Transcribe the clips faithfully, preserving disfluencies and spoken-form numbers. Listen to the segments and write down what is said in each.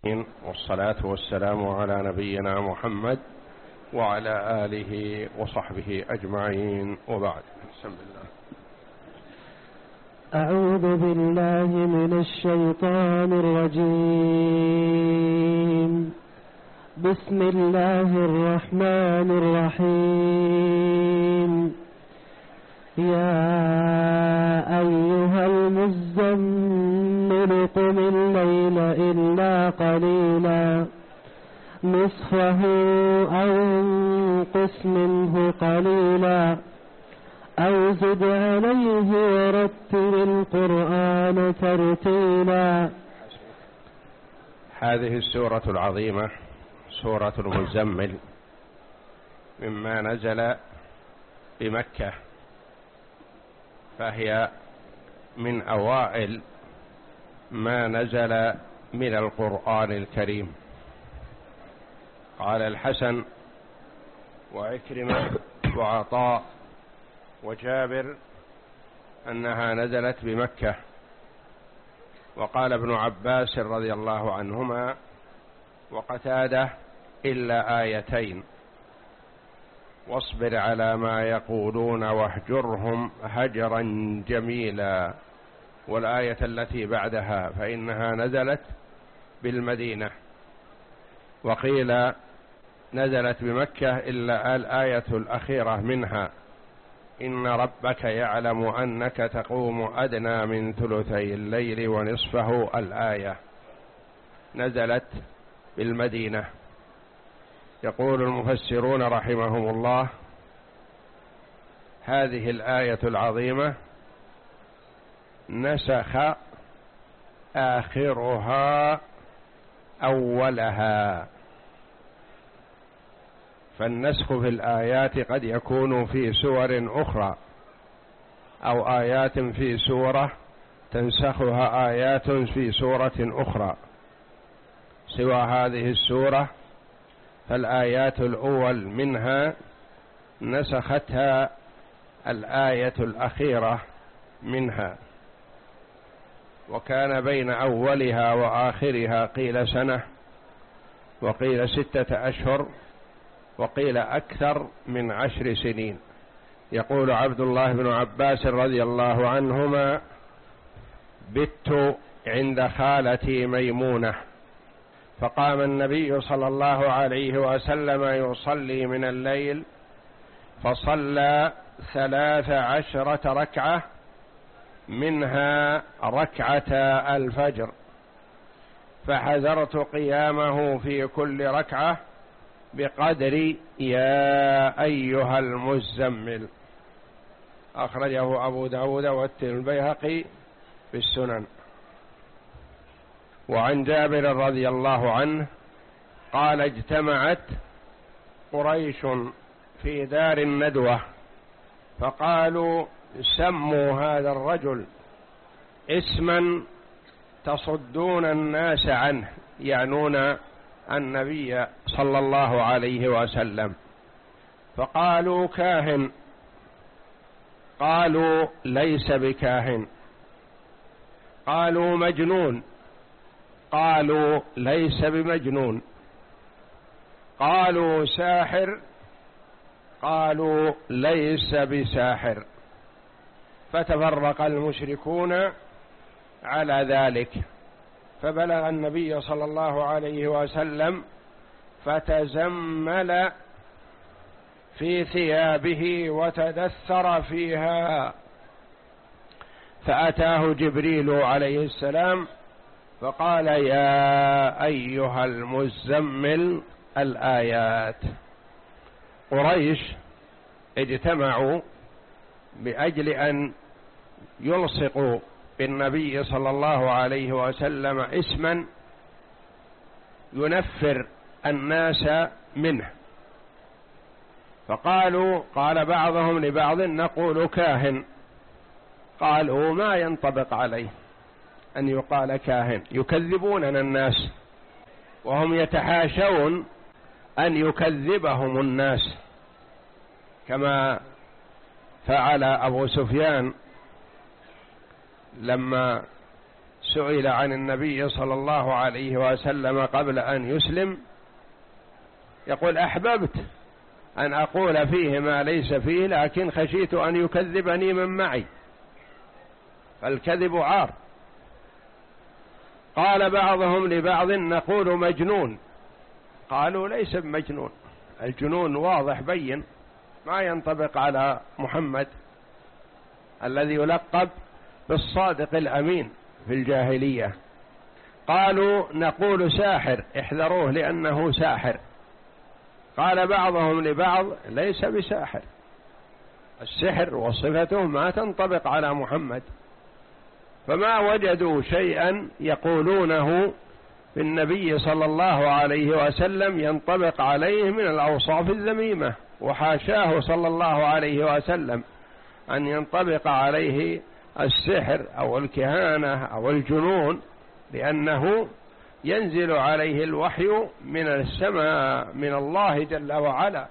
والصلاة والسلام على نبينا محمد وعلى آله وصحبه أجمعين، وبعد. بسم الله. أعوذ بالله من الشيطان الرجيم. بسم الله الرحمن الرحيم. يا أيها المزمل قم الليل إلا قليلا نصفه أو انقص منه قليلا أو زد عليه ورتل القرآن ترتيلا. هذه السورة العظيمة سورة المزمل مما نزل بمكة، فهي من أوائل ما نزل من القرآن الكريم. قال الحسن وعكرمة وعطاء وجابر أنها نزلت بمكة، وقال ابن عباس رضي الله عنهما وقتادة إلا آيتين: واصبر على ما يقولون واهجرهم هجرا جميلا، والآية التي بعدها فإنها نزلت بالمدينة. وقيل نزلت بمكة إلا الآية الأخيرة منها: إن ربك يعلم أنك تقوم أدنى من ثلثي الليل ونصفه، الآية نزلت بالمدينة. يقول المفسرون رحمهم الله: هذه الآية العظيمة نسخ آخرها أولها، فالنسخ في الآيات قد يكون في سور أخرى، أو آيات في سورة تنسخها آيات في سورة أخرى. سوى هذه السورة فالآيات الأول منها نسختها الآية الأخيرة منها، وكان بين أولها وآخرها قيل سنة، وقيل ستة أشهر، وقيل أكثر من عشر سنين. يقول عبد الله بن عباس رضي الله عنهما: بت عند خالتي ميمونة، فقام النبي صلى الله عليه وسلم يصلي من الليل، فصلى ثلاث عشرة ركعة، منها ركعة الفجر، فحذرت قيامه في كل ركعة بقدر يا أيها المزمل. أخرجه أبو داود والبيهقي في السنن. وعن جابر رضي الله عنه قال: اجتمعت قريش في دار الندوة، فقالوا: سموا هذا الرجل اسما تصدون الناس عنه، يعنون النبي صلى الله عليه وسلم. فقالوا: كاهن. قالوا: ليس بكاهن. قالوا: مجنون. قالوا: ليس بمجنون. قالوا: ساحر. قالوا: ليس بساحر. فتفرق المشركون على ذلك، فبلغ النبي صلى الله عليه وسلم، فتزمل في ثيابه وتدثر فيها، فأتاه جبريل عليه السلام فقال: يا أيها المزمل، الآيات. قريش اجتمعوا بأجل أن يلصقوا بالنبي صلى الله عليه وسلم اسما ينفر الناس منه، فقالوا قال بعضهم لبعض: نقول كاهن. قالوا: ما ينطبق عليه أن يقال كاهن، يكذبوننا الناس، وهم يتحاشون أن يكذبهم الناس، كما فعل أبو سفيان لما سئل عن النبي صلى الله عليه وسلم قبل أن يسلم يقول أحببت أن أقول فيه ما ليس فيه، لكن خشيت أن يكذبني من معي، فالكذب عار. قال بعضهم لبعض نقول مجنون، قالوا ليس بمجنون، الجنون واضح بين ما ينطبق على محمد الذي يلقب بالصادق الأمين في الجاهلية. قالوا نقول ساحر، احذروه لأنه ساحر. قال بعضهم لبعض ليس بساحر، السحر وصفته ما تنطبق على محمد، فما وجدوا شيئا يقولونه في النبي صلى الله عليه وسلم ينطبق عليه من الأوصاف الذميمة، وحاشاه صلى الله عليه وسلم أن ينطبق عليه السحر أو الكهانة أو الجنون، لأنه ينزل عليه الوحي من السماء من الله جل وعلا،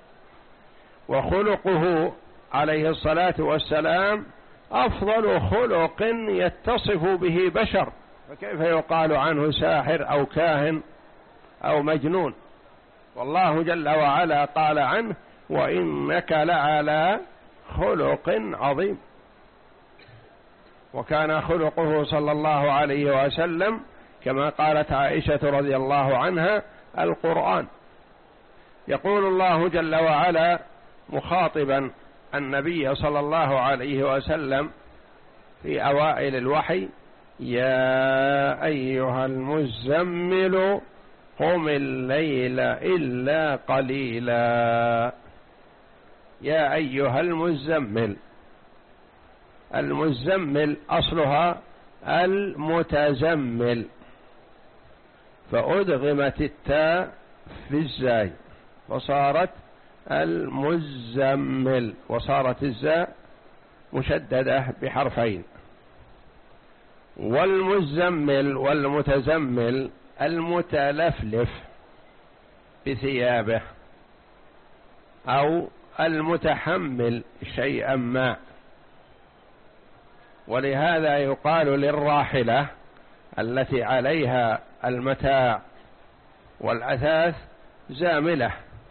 وخلقه عليه الصلاة والسلام أفضل خلق يتصف به بشر، فكيف يقال عنه ساحر أو كاهن أو مجنون؟ والله جل وعلا قال عنه وإنك لعلى خلق عظيم. وكان خلقه صلى الله عليه وسلم كما قالت عائشة رضي الله عنها القرآن. يقول الله جل وعلا مخاطبا النبي صلى الله عليه وسلم في أوائل الوحي: يا أيها المزمل قم الليل إلا قليلا. يا أيها المزمل، المزمل أصلها المتزمل، فأدغمت التاء في الزاي وصارت المزمل، وصارت الزاء مشددة بحرفين. والمزمل والمتزمل المتلفلف بثيابه أو المتحمل شيئا ما. ولهذا يقال للراحلة التي عليها المتاع والأثاث زاملة،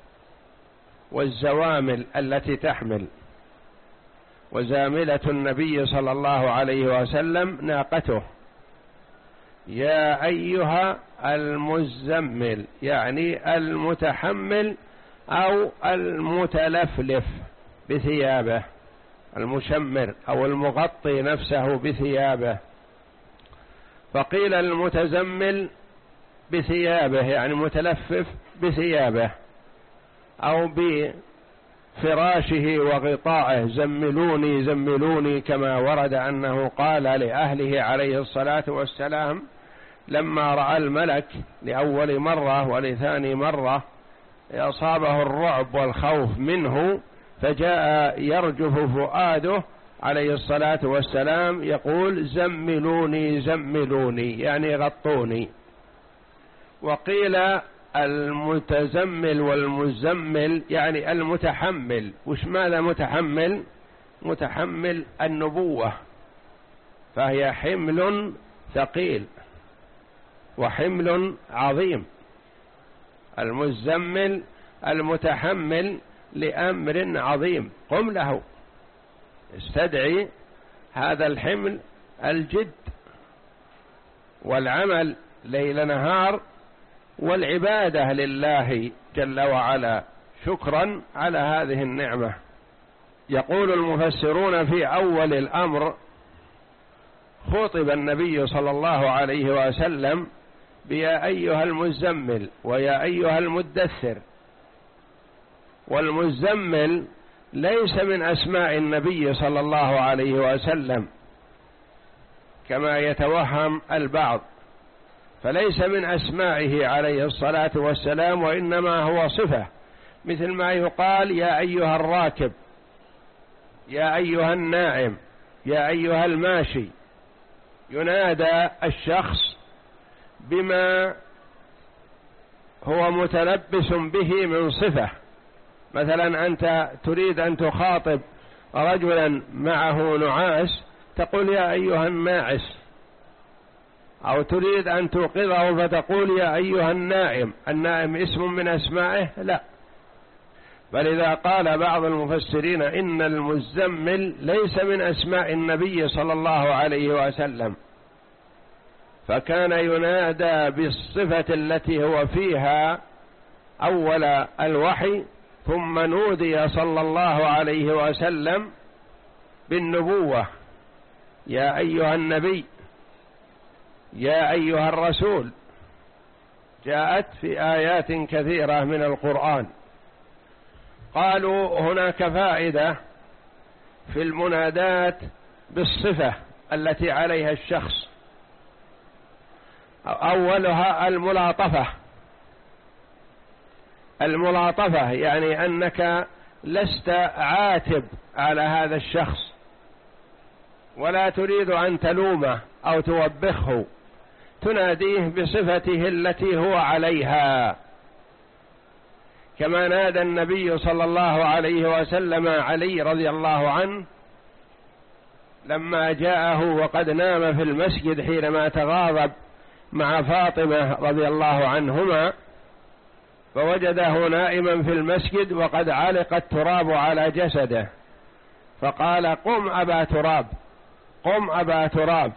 والزوامل التي تحمل. وزاملة النبي صلى الله عليه وسلم ناقته. يا أيها المزمل يعني المتحمل أو المتلفلف بثيابه، المشمر أو المغطي نفسه بثيابه. فقيل المتزمل بثيابه يعني متلفف بثيابه أو بفراشه وغطائه، زملوني زملوني، كما ورد أنه قال لأهله عليه الصلاة والسلام لما رأى الملك لأول مرة ولثاني مرة أصابه الرعب والخوف منه، فجاء يرجف فؤاده عليه الصلاة والسلام يقول زملوني زملوني يعني غطوني. وقيل المتزمل والمزمل يعني المتحمل. وش ماذا متحمل؟ متحمل النبوة، فهي حمل ثقيل وحمل عظيم. المزمل المتحمل لأمر عظيم، قم له، استدعي هذا الحمل الجد والعمل ليل نهار والعبادة لله جل وعلا شكرا على هذه النعمة. يقول المفسرون في أول الأمر خطب النبي صلى الله عليه وسلم بيا أيها المزمل ويا أيها المدثر. والمزمل ليس من أسماء النبي صلى الله عليه وسلم كما يتوهم البعض، فليس من أسمائه عليه الصلاة والسلام، وإنما هو صفة، مثل ما يقال يا أيها الراكب، يا أيها النائم، يا أيها الماشي. ينادى الشخص بما هو متلبس به من صفة. مثلا أنت تريد أن تخاطب رجلا معه نعاس تقول يا أيها الناعس، أو تريد أن توقظه فتقول يا أيها النائم، النائم اسم من أسمائه؟ لا، بل إذا قال بعض المفسرين إن المزمل ليس من أسماء النبي صلى الله عليه وسلم، فكان ينادى بالصفة التي هو فيها أول الوحي، ثم نودي صلى الله عليه وسلم بالنبوة، يا أيها النبي، يا أيها الرسول، جاءت في آيات كثيرة من القرآن. قالوا هناك فائدة في المنادات بالصفة التي عليها الشخص، أولها الملاطفة. الملاطفة يعني أنك لست عاتب على هذا الشخص ولا تريد أن تلومه أو توبخه، تناديه بصفته التي هو عليها، كما نادى النبي صلى الله عليه وسلم علي رضي الله عنه لما جاءه وقد نام في المسجد حينما تغاضب مع فاطمة رضي الله عنهما، فوجده نائما في المسجد وقد علق التراب على جسده، فقال قم أبا تراب، قم أبا تراب.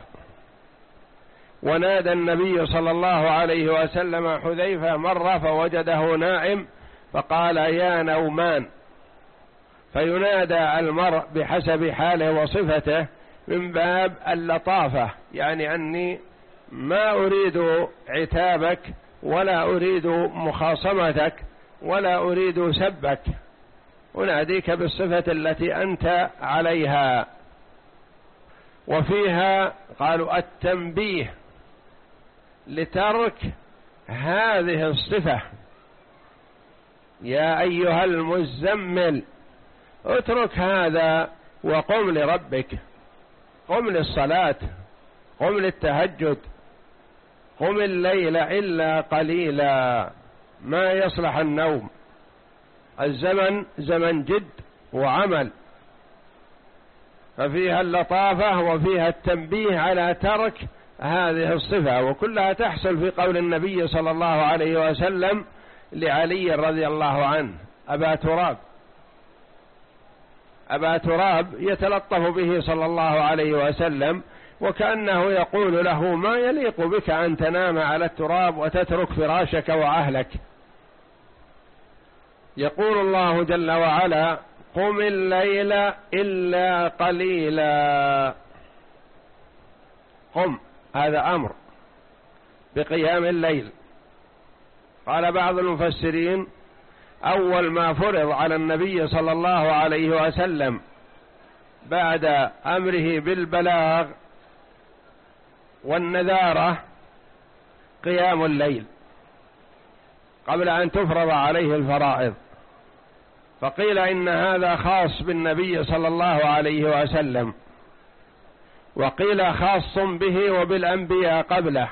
ونادى النبي صلى الله عليه وسلم حذيفة مرة فوجده نائم فقال يا نومان. فينادى المرء بحسب حاله وصفته من باب اللطافة، يعني أني ما أريد عتابك ولا أريد مخاصمتك ولا أريد سبك، أناديك بالصفة التي أنت عليها. وفيها قالوا التنبيه لترك هذه الصفة، يا أيها المزمل اترك هذا وقم لربك، قم للصلاة، قم للتهجد، قم الليل إلا قليلا، ما يصلح النوم، الزمن زمن جد وعمل. ففيها اللطافة وفيها التنبيه على ترك هذه الصفة، وكلها تحصل في قول النبي صلى الله عليه وسلم لعلي رضي الله عنه أبا تراب. أبا تراب يتلطف به صلى الله عليه وسلم، وكأنه يقول له ما يليق بك أن تنام على التراب وتترك فراشك وأهلك. يقول الله جل وعلا قم الليل إلا قليلا، قم، هذا أمر بقيام الليل. قال بعض المفسرين أول ما فرض على النبي صلى الله عليه وسلم بعد أمره بالبلاغ والنذارة قيام الليل قبل أن تفرض عليه الفرائض، فقيل إن هذا خاص بالنبي صلى الله عليه وسلم، وقيل خاص به وبالأنبياء قبله،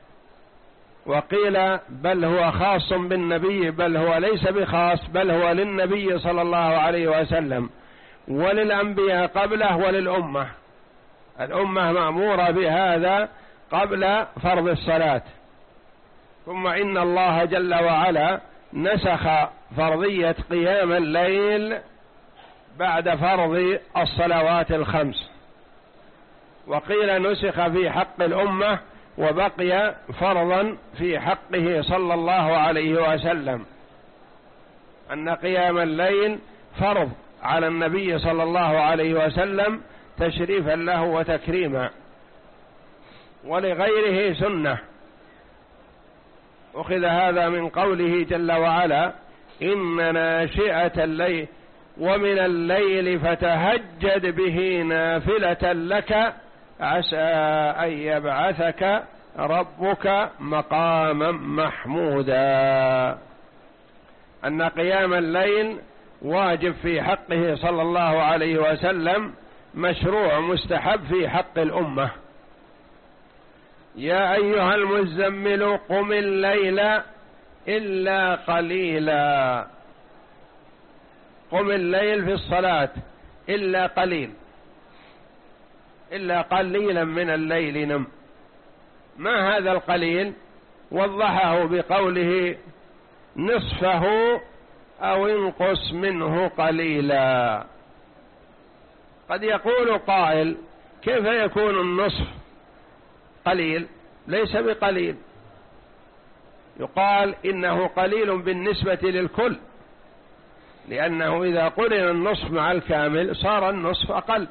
وقيل بل هو خاص بالنبي، بل هو ليس بخاص بل هو للنبي صلى الله عليه وسلم وللأنبياء قبله وللأمة. الأمة مأمورة بهذا قبل فرض الصلاة. ثم إن الله جل وعلا نسخ فرضية قيام الليل بعد فرض الصلوات الخمس، وقيل نسخ في حق الأمة وبقي فرضا في حقه صلى الله عليه وسلم، أن قيام الليل فرض على النبي صلى الله عليه وسلم تشريفا له وتكريما، ولغيره سنة. أخذ هذا من قوله جل وعلا إن ناشئة الليل ومن الليل فتهجد به نافلة لك عسى أن يبعثك ربك مقاما محمودا. أن قيام الليل واجب في حقه صلى الله عليه وسلم، مشروع مستحب في حق الأمة. يا أيها المزمل قم الليل إلا قليلا، قم الليل في الصلاة إلا قليل، إلا قليلا من الليل نم. ما هذا القليل؟ وضحه بقوله نصفه أو انقص منه قليلا. قد يقول قائل كيف يكون النصف قليل؟ ليس بقليل، يقال إنه قليل بالنسبة للكل، لأنه إذا قرن النصف مع الكامل صار النصف أقل.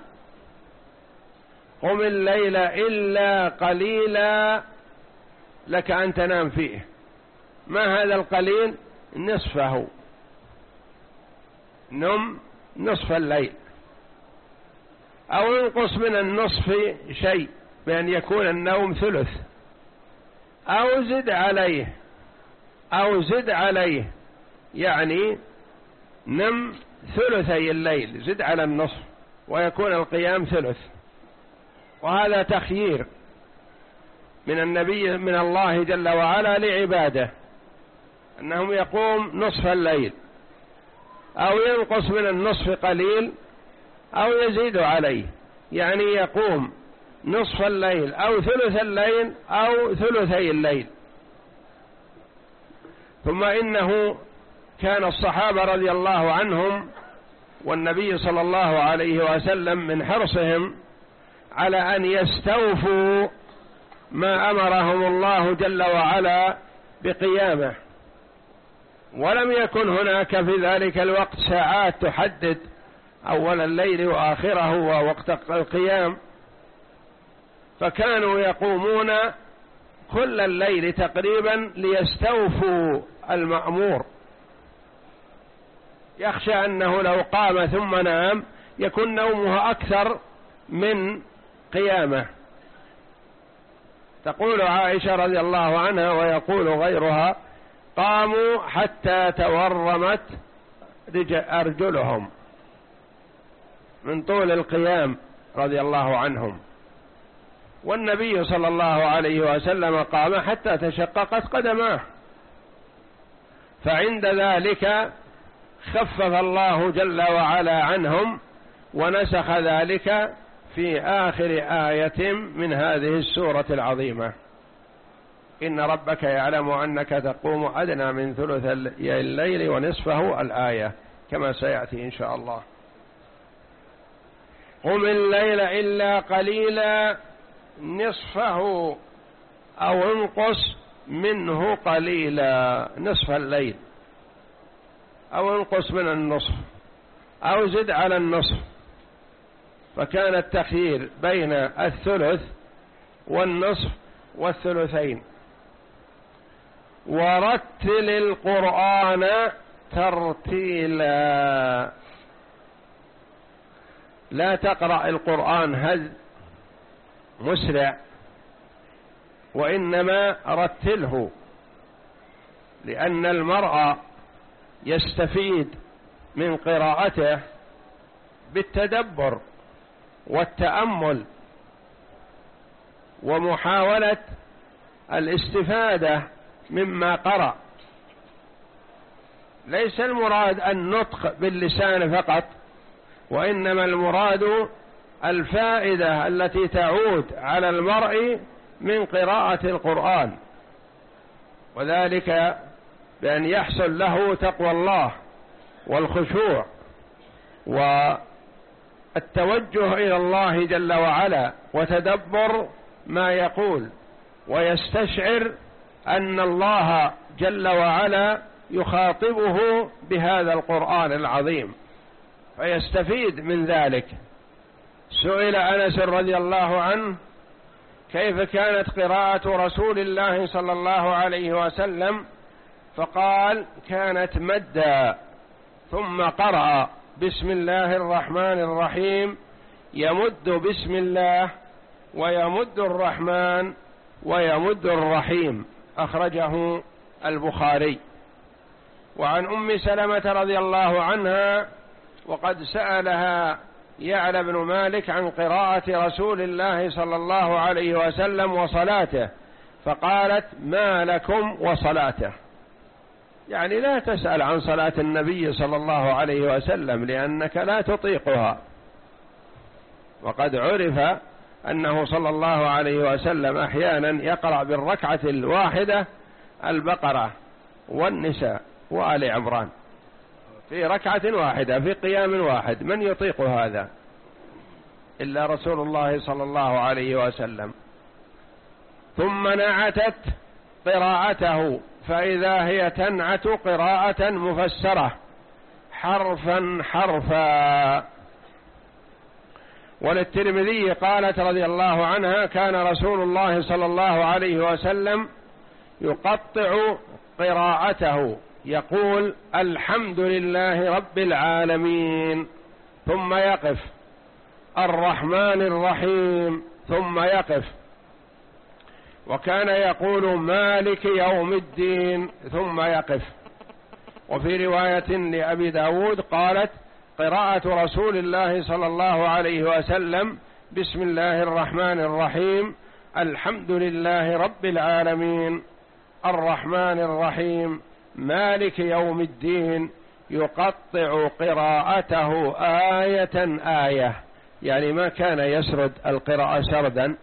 قم الليل إلا قليلا لك أن تنام فيه، ما هذا القليل؟ نصفه، نم نصف الليل، أو ينقص من النصف شيء بأن يكون النوم ثلث، أو زد عليه أو زد عليه يعني نم ثلثي الليل، زد على النصف ويكون القيام ثلث. وهذا تخيير من النبي من الله جل وعلا لعباده، أنهم يقوم نصف الليل أو ينقص من النصف قليل أو يزيد عليه، يعني يقوم نصف الليل أو ثلث الليل أو ثلثي الليل. ثم إنه كان الصحابة رضي الله عنهم والنبي صلى الله عليه وسلم من حرصهم على أن يستوفوا ما أمرهم الله جل وعلا بقيامه، ولم يكن هناك في ذلك الوقت ساعات تحدد أول الليل وآخره ووقت القيام، فكانوا يقومون كل الليل تقريبا ليستوفوا المأمور، يخشى أنه لو قام ثم نام يكون نومه أكثر من قيامه. تقول عائشة رضي الله عنها ويقول غيرها قاموا حتى تورمت أرجلهم من طول القيام رضي الله عنهم، والنبي صلى الله عليه وسلم قام حتى تشققت قدماه، فعند ذلك خفف الله جل وعلا عنهم ونسخ ذلك في آخر آية من هذه السورة العظيمة: إن ربك يعلم أنك تقوم أدنى من ثلث الليل ونصفه، الآية كما سيأتي إن شاء الله. قم الليل إلا قليلا نصفه أو انقص منه قليلا، نصف الليل أو انقص من النصف أو زد على النصف، فكان التخيير بين الثلث والنصف والثلثين. ورتل القرآن ترتيلا، لا تقرأ القرآن هز مسرع، وإنما رتله، لأن المرء يستفيد من قراءته بالتدبر والتأمل ومحاولة الاستفادة مما قرأ. ليس المراد النطق باللسان فقط، وإنما المراد الفائدة التي تعود على المرء من قراءة القرآن، وذلك بأن يحصل له تقوى الله والخشوع والتوجه إلى الله جل وعلا وتدبر ما يقول، ويستشعر أن الله جل وعلا يخاطبه بهذا القرآن العظيم فيستفيد من ذلك. سئل أنس رضي الله عنه كيف كانت قراءة رسول الله صلى الله عليه وسلم، فقال كانت مدا ثم قرأ بسم الله الرحمن الرحيم، يمد بسم الله ويمد الرحمن ويمد الرحيم، أخرجه البخاري. وعن أم سلمة رضي الله عنها وقد سألها يعلى بن مالك عن قراءة رسول الله صلى الله عليه وسلم وصلاته، فقالت ما لكم وصلاته، يعني لا تسأل عن صلاة النبي صلى الله عليه وسلم لأنك لا تطيقها. وقد عرف أنه صلى الله عليه وسلم أحيانا يقرأ بالركعة الواحدة البقرة والنساء وآل عمران في ركعة واحدة في قيام واحد. من يطيق هذا إلا رسول الله صلى الله عليه وسلم. ثم نعتت قراءته فإذا هي تنعت قراءة مفسرة حرفا حرفا. وللترمذي قالت رضي الله عنها كان رسول الله صلى الله عليه وسلم يقطع قراءته يقول الحمد لله رب العالمين ثم يقف، الرحمن الرحيم ثم يقف، وكان يقول مالك يوم الدين ثم يقف. وفي رواية لأبي داود قالت قراءة رسول الله صلى الله عليه وسلم بسم الله الرحمن الرحيم الحمد لله رب العالمين الرحمن الرحيم مالك يوم الدين، يقطع قراءته آية آية، يعني ما كان يسرد القراءة سردا.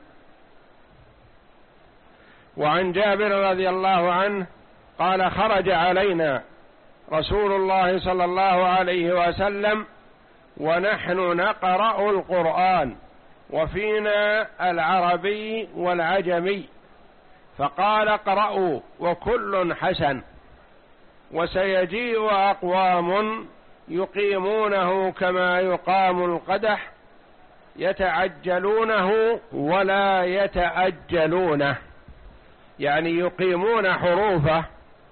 وعن جابر رضي الله عنه قال خرج علينا رسول الله صلى الله عليه وسلم ونحن نقرأ القرآن وفينا العربي والعجمي، فقال اقرأوا وكل حسن، وسيجيء أقوام يقيمونه كما يقام القدح يتعجلونه ولا يتأجلونه، يعني يقيمون حروفه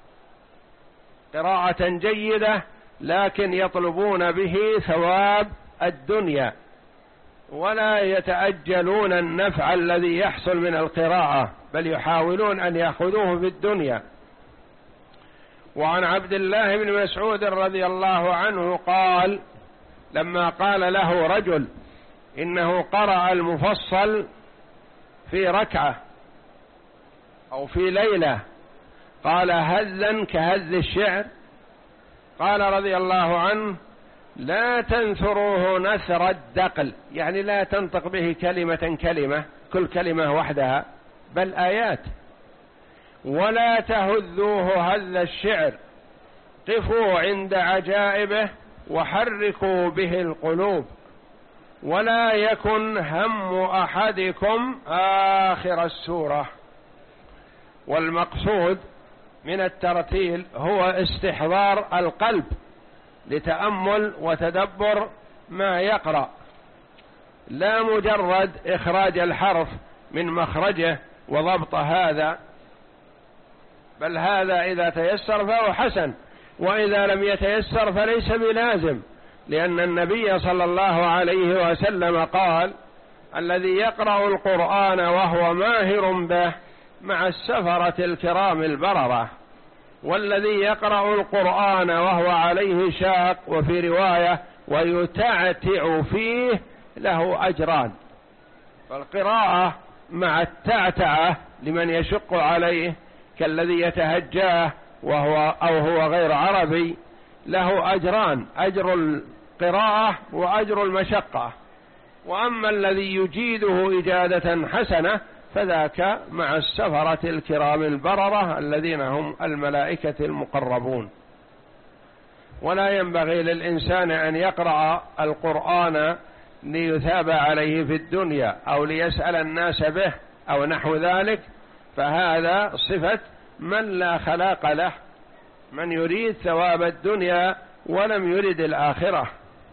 قراءة جيدة لكن يطلبون به ثواب الدنيا ولا يتأجلون النفع الذي يحصل من القراءة، بل يحاولون أن يأخذوه في الدنيا. وعن عبد الله بن مسعود رضي الله عنه قال لما قال له رجل إنه قرأ المفصل في ركعة أو في ليلة قال هذا كهذ الشعر، قال رضي الله عنه لا تنثروه نثر الدقل، يعني لا تنطق به كلمة كلمة كل كلمة وحدها بل آيات، ولا تهذوه هذ الشعر، قفوا عند عجائبه وحركوا به القلوب، ولا يكن هم أحدكم آخر السورة. والمقصود من الترتيل هو استحضار القلب لتأمل وتدبر ما يقرأ، لا مجرد إخراج الحرف من مخرجه وضبط هذا، بل هذا إذا تيسر فهو حسن، وإذا لم يتيسر فليس بلازم، لأن النبي صلى الله عليه وسلم قال الذي يقرأ القرآن وهو ماهر به مع السفرة الكرام البررة، والذي يقرأ القرآن وهو عليه شاق، وفي رواية ويتعتع فيه له أجران. فالقراءة مع التعتعة لمن يشق عليه كالذي يتهجاه وهو أو هو غير عربي له أجران، أجر القراءة وأجر المشقة. وأما الذي يجيده إجادة حسنة فذاك مع السفرة الكرام البررة الذين هم الملائكة المقربون. ولا ينبغي للإنسان أن يقرأ القرآن ليثاب عليه في الدنيا أو ليسأل الناس به أو نحو ذلك، فهذا صفة من لا خلاق له، من يريد ثواب الدنيا ولم يرد الآخرة.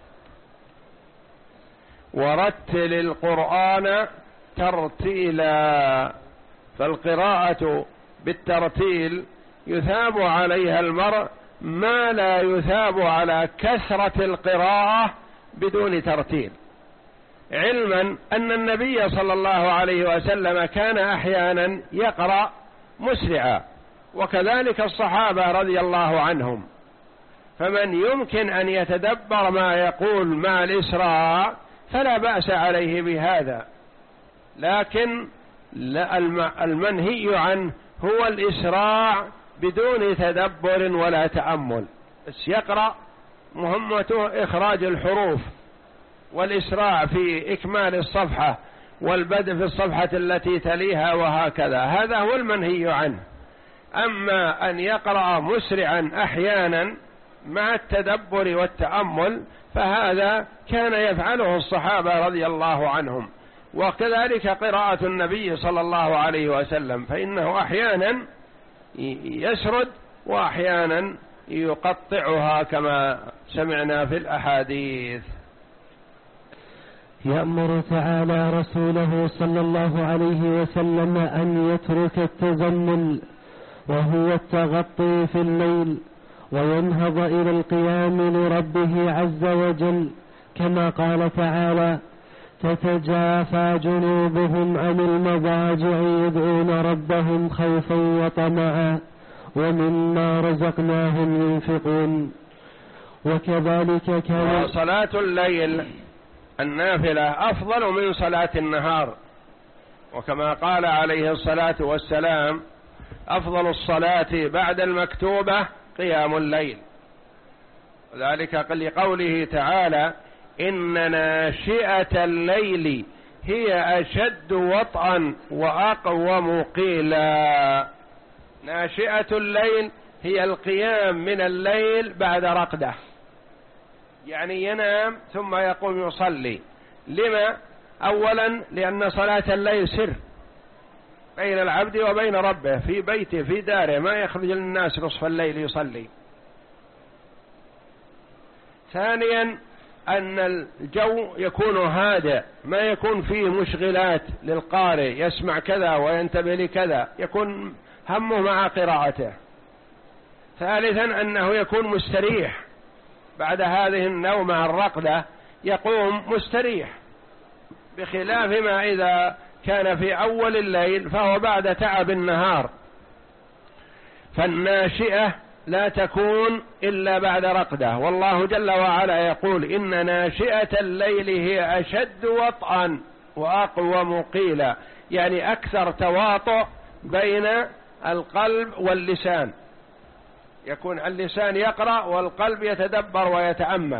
ورتل القرآن ترتيلا، فالقراءة بالترتيل يثاب عليها المرء ما لا يثاب على كثرة القراءة بدون ترتيل، علما أن النبي صلى الله عليه وسلم كان أحيانا يقرأ مسرعا، وكذلك الصحابة رضي الله عنهم، فمن يمكن أن يتدبر ما يقول مع الإسراع فلا بأس عليه بهذا، لكن المنهي عنه هو الإسراع بدون تدبر ولا تأمل، بس يقرأ مهمته إخراج الحروف والإسراع في إكمال الصفحة والبدء في الصفحة التي تليها وهكذا، هذا هو المنهي عنه. أما أن يقرأ مسرعا أحيانا مع التدبر والتأمل فهذا كان يفعله الصحابة رضي الله عنهم، وكذلك قراءة النبي صلى الله عليه وسلم، فإنه أحيانا يسرد وأحيانا يقطعها كما سمعنا في الأحاديث. يأمر تعالى رسوله صلى الله عليه وسلم أن يترك التزمل وهو التغطي في الليل وينهض إلى القيام لربه عز وجل، كما قال تعالى: تتجافى جنوبهم عن المضاجع يدعون ربهم خوفا وطمعا ومما رزقناهم ينفقون. وكذلك كان صلاة الليل النافلة أفضل من صلاة النهار، وكما قال عليه الصلاة والسلام: أفضل الصلاة بعد المكتوبة قيام الليل، ذلك لقوله تعالى: إن ناشئة الليل هي أشد وطئا وأقوم قيلا. ناشئة الليل هي القيام من الليل بعد رقدة، يعني ينام ثم يقوم يصلي. لما؟ أولا لأن صلاة الليل سر بين العبد وبين ربه في بيته في داره، ما يخرج للناس نصف الليل يصلي. ثانيا أن الجو يكون هادئ، ما يكون فيه مشغلات للقارئ يسمع كذا وينتبه لكذا، يكون همه مع قراءته. ثالثا أنه يكون مستريح بعد هذه النومة الرقدة، يقوم مستريح، بخلاف ما إذا كان في أول الليل فهو بعد تعب النهار. فالناشئة لا تكون إلا بعد رقدة، والله جل وعلا يقول: إن ناشئة الليل هي أشد وطئا وأقوم قيلا، يعني أكثر تواطؤ بين القلب واللسان، يكون اللسان يقرأ والقلب يتدبر ويتأمل.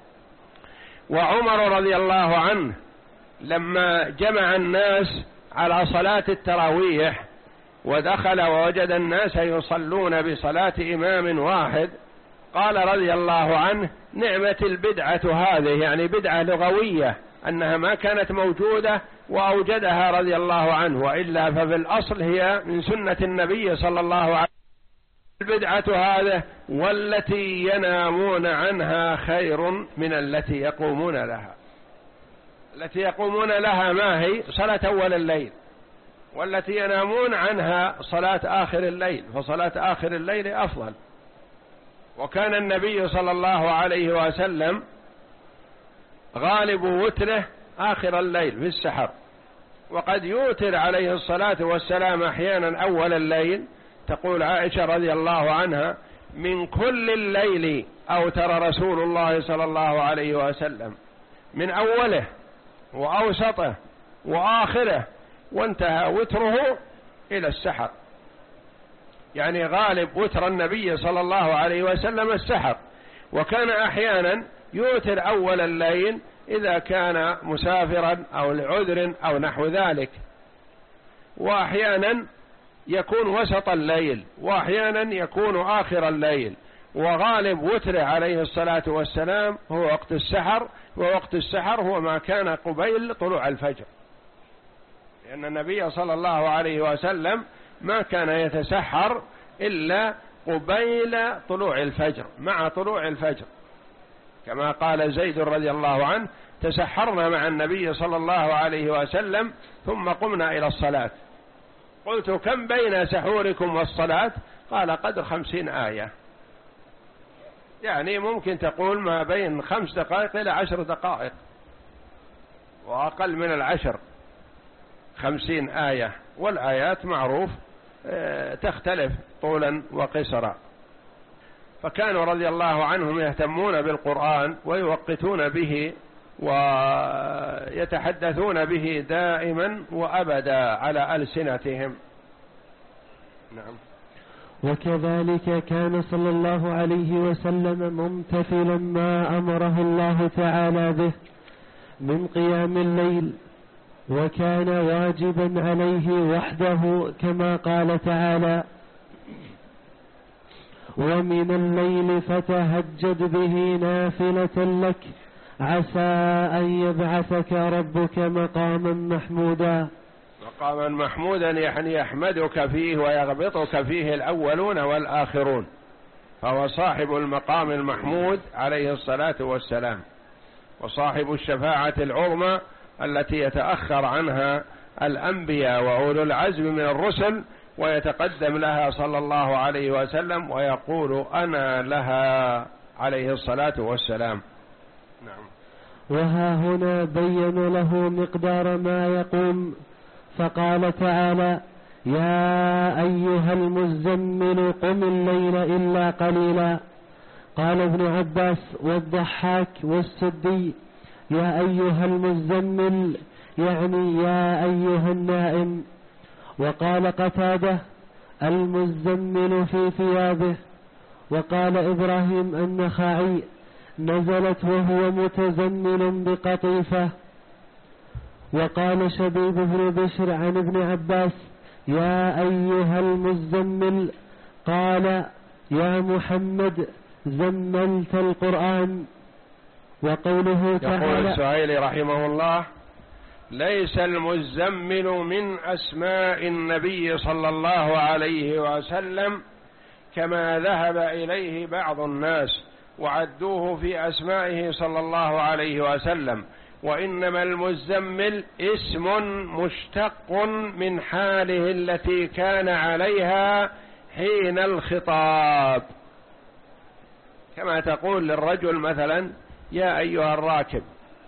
وعمر رضي الله عنه لما جمع الناس على صلاة التراويح ودخل ووجد الناس يصلون بصلاة إمام واحد، قال رضي الله عنه: نعمة البدعة هذه، يعني بدعة لغوية أنها ما كانت موجودة وأوجدها رضي الله عنه، وإلا ففي الأصل هي من سنة النبي صلى الله عليه وسلم. البدعة هذه والتي ينامون عنها خير من التي يقومون لها. التي يقومون لها ما هي؟ صلاة أول الليل، والتي ينامون عنها صلاة آخر الليل، فصلاة آخر الليل أفضل. وكان النبي صلى الله عليه وسلم غالب وتره آخر الليل في السحر، وقد يوتر عليه الصلاة والسلام أحيانا أول الليل. تقول عائشة رضي الله عنها: من كل الليل أوتر رسول الله صلى الله عليه وسلم، من أوله وأوسطه وآخره، وانتهى وتره إلى السحر. يعني غالب وتر النبي صلى الله عليه وسلم السحر، وكان أحيانا يوتر أول الليل إذا كان مسافرا أو لعذر أو نحو ذلك، وأحيانا يكون وسط الليل، وأحيانا يكون آخر الليل. وغالب وتره عليه الصلاة والسلام هو وقت السحر، ووقت السحر هو ما كان قبيل طلوع الفجر، لأن النبي صلى الله عليه وسلم ما كان يتسحر إلا قبيل طلوع الفجر، مع طلوع الفجر، كما قال زيد رضي الله عنه: تسحرنا مع النبي صلى الله عليه وسلم ثم قمنا إلى الصلاة. قلت: كم بين سحوركم والصلاة؟ قال: قدر خمسين آية، يعني ممكن تقول ما بين خمس دقائق إلى عشر دقائق، وأقل من العشر خمسين آية، والآيات معروف تختلف طولا وقصرا. فكانوا رضي الله عنهم يهتمون بالقرآن ويوقتون به ويتحدثون به دائما وأبدا على ألسنتهم. نعم. وكذلك كان صلى الله عليه وسلم ممتثلا ما أمره الله تعالى به من قيام الليل، وكان واجبا عليه وحده كما قال تعالى: ومن الليل فتهجد به نافلة لك عسى أن يبعثك ربك مقاما محمودا. مقاما محمودا يعني يحمدك فيه ويغبطك فيه الأولون والآخرون، فهو صاحب المقام المحمود عليه الصلاة والسلام، وصاحب الشفاعة العظمى التي يتأخر عنها الأنبياء وأولو العزم من الرسل، ويتقدم لها صلى الله عليه وسلم ويقول أنا لها عليه الصلاة والسلام. نعم. وها هنا بين له مقدار ما يقوم، فقال تعالى: يا أيها المزمل قم الليل إلا قليلا. قال ابن عباس والضحاك والسدي: يا أيها المزمل يعني يا أيها النائم. وقال قتادة: المزمل في ثيابه. وقال إبراهيم النخعي: نزلت وهو متزمل بقطيفة. وقال شبيب بن بشر عن ابن عباس: يا أيها المزمل، قال: يا محمد زملت القرآن. وقوله تعالى: يقول السهيلي رحمه الله: ليس المزمل من أسماء النبي صلى الله عليه وسلم كما ذهب إليه بعض الناس وعدوه في أسمائه صلى الله عليه وسلم، وإنما المزمل اسم مشتق من حاله التي كان عليها حين الخطاب، كما تقول للرجل مثلا: يا أيها الراكب،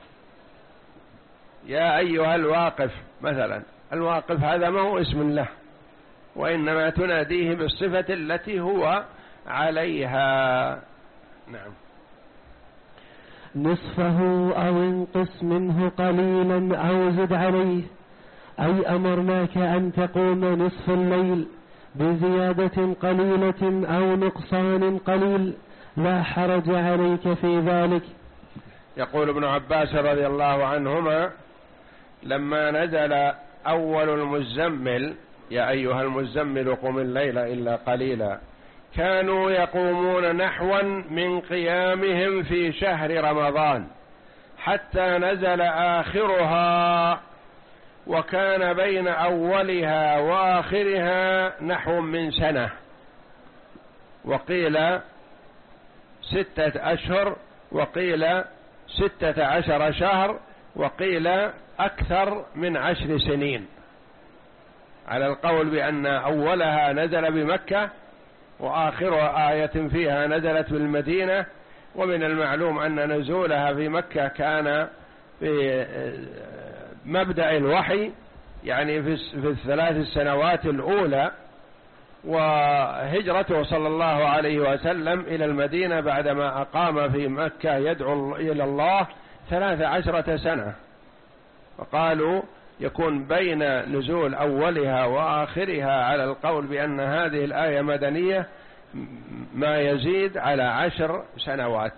يا أيها الواقف مثلا. الواقف هذا ما هو اسم له، وإنما تناديه بالصفة التي هو عليها. نعم. نصفه أو انقص منه قليلا أو زد عليه، أي أمرناك أن تقوم نصف الليل بزيادة قليلة أو نقصان قليل، لا حرج عليك في ذلك. يقول ابن عباس رضي الله عنهما: لما نزل أول المزمل يا أيها المزمل قم الليل إلا قليلا، كانوا يقومون نحوا من قيامهم في شهر رمضان حتى نزل آخرها، وكان بين أولها وآخرها نحو من سنة، وقيل ستة أشهر، وقيل ستة عشر شهر، وقيل أكثر من عشر سنين، على القول بأن أولها نزل بمكة وآخر آية فيها نزلت بالمدينة. ومن المعلوم أن نزولها في مكة كان في مبدأ الوحي، يعني في الثلاث السنوات الأولى، وهجرته صلى الله عليه وسلم إلى المدينة بعدما أقام في مكة يدعو إلى الله ثلاث عشرة سنة، وقالوا يكون بين نزول أولها وآخرها على القول بأن هذه الآية مدنية ما يزيد على عشر سنوات.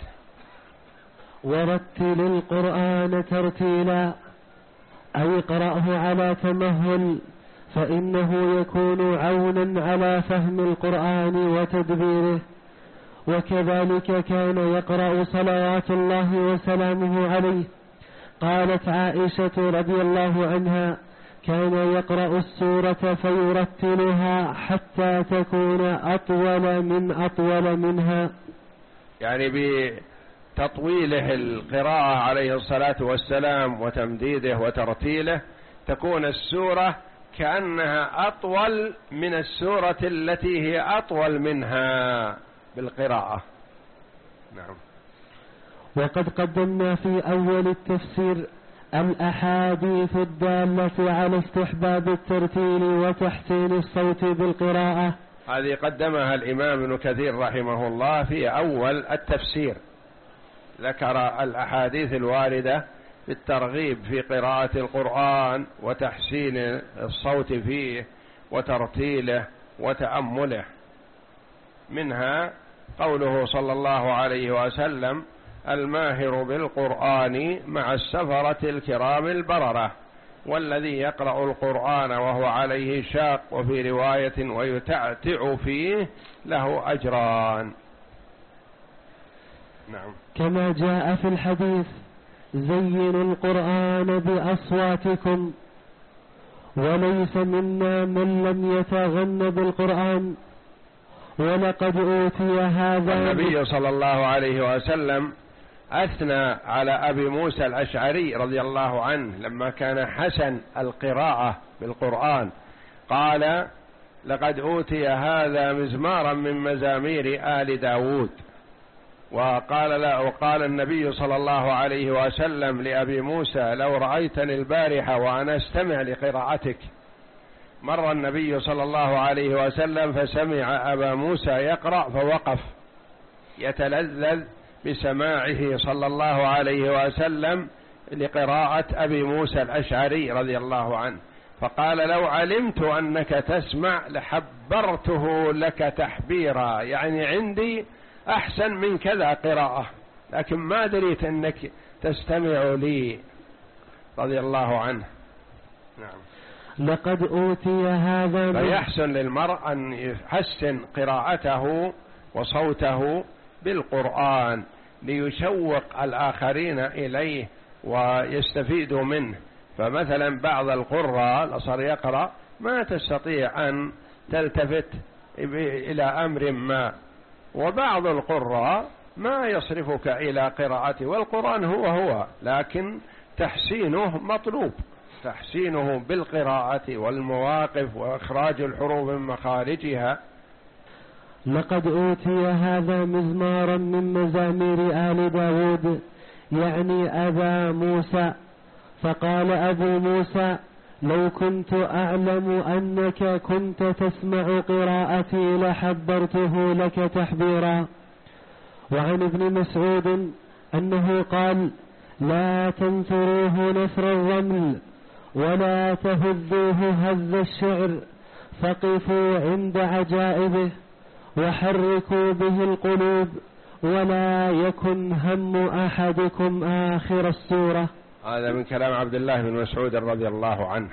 ورتل القرآن ترتيلا، أي قرأه على تمهل، فإنه يكون عونا على فهم القرآن وتدبيره. وكذلك كان يقرأ صلوات الله وسلامه عليه. قالت عائشة رضي الله عنها: كان يقرأ السورة فيرتلها حتى تكون أطول من أطول منها، يعني بتطويله القراءة عليه الصلاة والسلام وتمديده وترتيله تكون السورة كأنها أطول من السورة التي هي أطول منها بالقراءة. نعم. وقد قدمنا في أول التفسير الأحاديث الدالة على استحباب الترتيل وتحسين الصوت بالقراءة. هذه قدمها الإمام ابن كثير رحمه الله في أول التفسير، ذكر الأحاديث الواردة في الترغيب في قراءة القرآن وتحسين الصوت فيه وترتيله وتأمله. منها قوله صلى الله عليه وسلم: الماهر بالقرآن مع السفرة الكرام البررة، والذي يقرأ القرآن وهو عليه شاق وفي رواية ويتعتع فيه له أجران. نعم. كما جاء في الحديث: زينوا القرآن بأصواتكم، وليس منا من لم يتغن بالقرآن. ولقد أوتي هذا. النبي صلى الله عليه وسلم أثنى على أبي موسى الأشعري رضي الله عنه لما كان حسن القراءة بالقرآن، قال: لقد أوتي هذا مزمارا من مزامير آل داود. وقال لا وقال النبي صلى الله عليه وسلم لأبي موسى: لو رأيتني البارحة وأنا استمع لقراءتك. مر النبي صلى الله عليه وسلم فسمع أبا موسى يقرأ فوقف يتلذذ بسماعه صلى الله عليه وسلم لقراءة أبي موسى الأشعري رضي الله عنه، فقال: لو علمت أنك تسمع لحبرته لك تحبيرا، يعني عندي أحسن من كذا قراءة، لكن ما دريت أنك تستمع لي رضي الله عنه. نعم. لقد أوتي هذا. فيحسن للمرء أن يحسن قراءته وصوته بالقرآن ليشوق الآخرين إليه ويستفيدوا منه. فمثلا بعض القراء صار يقرأ ما تستطيع أن تلتفت إلى أمر ما، وبعض القراء ما يصرفك إلى قراءته، والقرآن هو هو لكن تحسينه مطلوب، تحسينه بالقراءة والمواقف وإخراج الحروف من مخارجها. لقد أوتي هذا مزمارا من مزامير آل داود، يعني أبا موسى. فقال أبو موسى: لو كنت أعلم أنك كنت تسمع قراءتي لحبرته لك تحبيرا. وعن ابن مسعود أنه قال: لا تنثروه نثر الرمل ولا تهذوه هذ الشعر، فقفوا عند عجائبه وحركوا به القلوب، ولا يكن هم أحدكم آخر السورة. هذا من كلام عبد الله بن مسعود رضي الله عنه.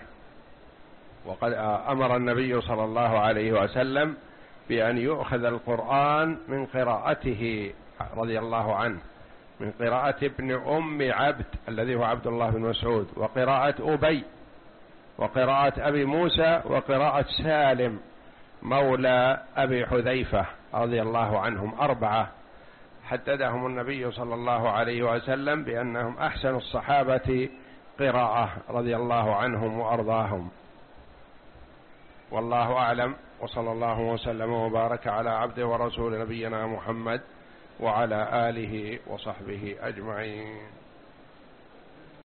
وقد أمر النبي صلى الله عليه وسلم بأن يؤخذ القرآن من قراءته رضي الله عنه، من قراءة ابن أم عبد الذي هو عبد الله بن مسعود، وقراءة أبي، وقراءة أبي موسى، وقراءة سالم مولى أبي حذيفة رضي الله عنهم. أربعة حددهم النبي صلى الله عليه وسلم بأنهم أحسن الصحابة قراءة رضي الله عنهم وأرضاهم. والله أعلم، وصلى الله وسلم وبارك على عبده ورسول نبينا محمد وعلى آله وصحبه أجمعين.